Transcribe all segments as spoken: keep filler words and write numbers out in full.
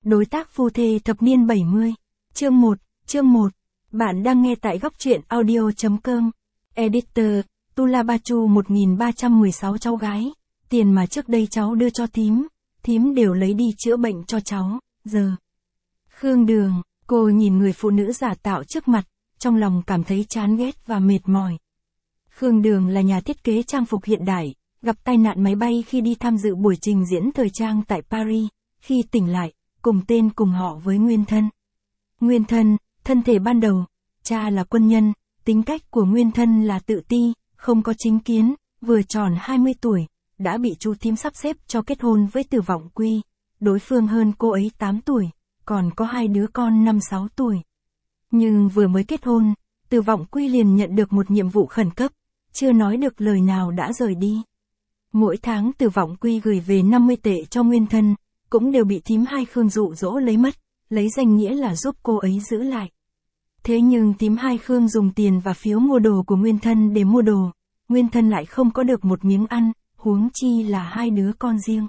Đối tác phu thê thập niên bảy mươi. Chương một, chương một. Bạn đang nghe tại góc truyện audio.com. Editor, Tulabachu một nghìn ba trăm mười sáu cháu gái. Tiền mà trước đây cháu đưa cho thím, thím đều lấy đi chữa bệnh cho cháu, giờ. Khương Đường, cô nhìn người phụ nữ giả tạo trước mặt, trong lòng cảm thấy chán ghét và mệt mỏi. Khương Đường là nhà thiết kế trang phục hiện đại, gặp tai nạn máy bay khi đi tham dự buổi trình diễn thời trang tại Paris, khi tỉnh lại, cùng tên cùng họ với Nguyên Thân. Nguyên Thân, thân thể ban đầu, cha là quân nhân, tính cách của Nguyên Thân là tự ti, không có chính kiến, vừa tròn hai mươi tuổi, đã bị chú thím sắp xếp cho kết hôn với Từ Vọng Quy, đối phương hơn cô ấy tám tuổi, còn có hai đứa con năm sáu tuổi. Nhưng vừa mới kết hôn, Từ Vọng Quy liền nhận được một nhiệm vụ khẩn cấp, chưa nói được lời nào đã rời đi. Mỗi tháng Từ Vọng Quy gửi về năm mươi tệ cho Nguyên Thân, cũng đều bị thím Hai Khương dụ dỗ lấy mất, lấy danh nghĩa là giúp cô ấy giữ lại. Thế nhưng thím Hai Khương dùng tiền và phiếu mua đồ của Nguyên Thân để mua đồ, Nguyên Thân lại không có được một miếng ăn, huống chi là hai đứa con riêng.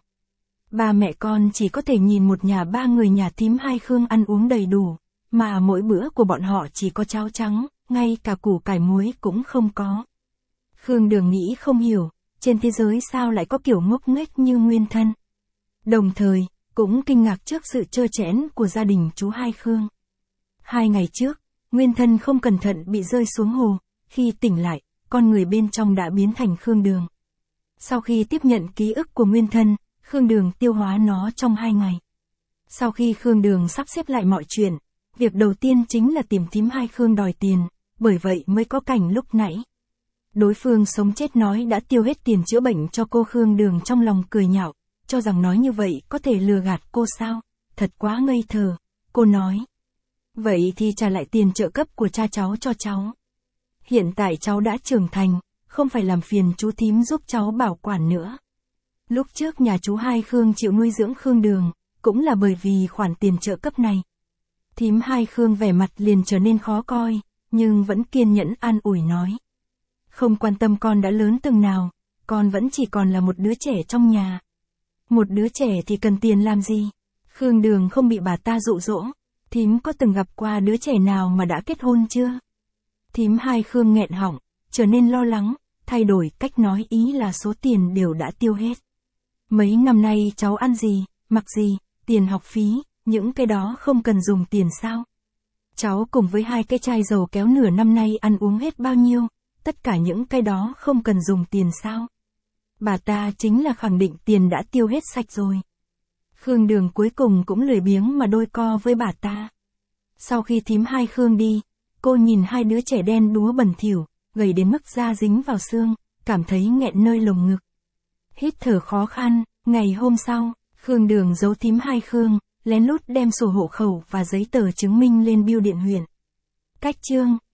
Ba mẹ con chỉ có thể nhìn một nhà ba người nhà thím Hai Khương ăn uống đầy đủ, mà mỗi bữa của bọn họ chỉ có cháo trắng, ngay cả củ cải muối cũng không có. Khương Đường nghĩ không hiểu, trên thế giới sao lại có kiểu ngốc nghếch như Nguyên Thân. Đồng thời, cũng kinh ngạc trước sự trơ trẽn của gia đình chú Hai Khương. Hai ngày trước, Nguyên Thân không cẩn thận bị rơi xuống hồ, khi tỉnh lại, con người bên trong đã biến thành Khương Đường. Sau khi tiếp nhận ký ức của Nguyên Thân, Khương Đường tiêu hóa nó trong hai ngày. Sau khi Khương Đường sắp xếp lại mọi chuyện, việc đầu tiên chính là tìm thím Hai Khương đòi tiền, bởi vậy mới có cảnh lúc nãy. Đối phương sống chết nói đã tiêu hết tiền chữa bệnh cho cô. Khương Đường trong lòng cười nhạo, cho rằng nói như vậy có thể lừa gạt cô sao, thật quá ngây thơ. Cô nói, vậy thì trả lại tiền trợ cấp của cha cháu cho cháu. Hiện tại cháu đã trưởng thành, không phải làm phiền chú thím giúp cháu bảo quản nữa. Lúc trước nhà chú Hai Khương chịu nuôi dưỡng Khương Đường, cũng là bởi vì khoản tiền trợ cấp này. Thím Hai Khương vẻ mặt liền trở nên khó coi, nhưng vẫn kiên nhẫn an ủi nói. Không quan tâm con đã lớn từng nào, con vẫn chỉ còn là một đứa trẻ trong nhà. Một đứa trẻ thì cần tiền làm gì? Khương Đường không bị bà ta dụ dỗ. Thím có từng gặp qua đứa trẻ nào mà đã kết hôn chưa? Thím Hai Khương nghẹn họng, trở nên lo lắng, thay đổi cách nói, ý là số tiền đều đã tiêu hết. Mấy năm nay cháu ăn gì, mặc gì, tiền học phí, những cái đó không cần dùng tiền sao? Cháu cùng với hai cái chai dầu kéo nửa năm nay ăn uống hết bao nhiêu, tất cả những cái đó không cần dùng tiền sao? Bà ta chính là khẳng định tiền đã tiêu hết sạch rồi. Khương Đường cuối cùng cũng lười biếng mà đôi co với bà ta. Sau khi thím Hai Khương đi, cô nhìn hai đứa trẻ đen đúa bẩn thỉu, gầy đến mức da dính vào xương, cảm thấy nghẹn nơi lồng ngực. Hít thở khó khăn, ngày hôm sau, Khương Đường giấu thím Hai Khương, lén lút đem sổ hộ khẩu và giấy tờ chứng minh lên bưu điện huyện. Cách chương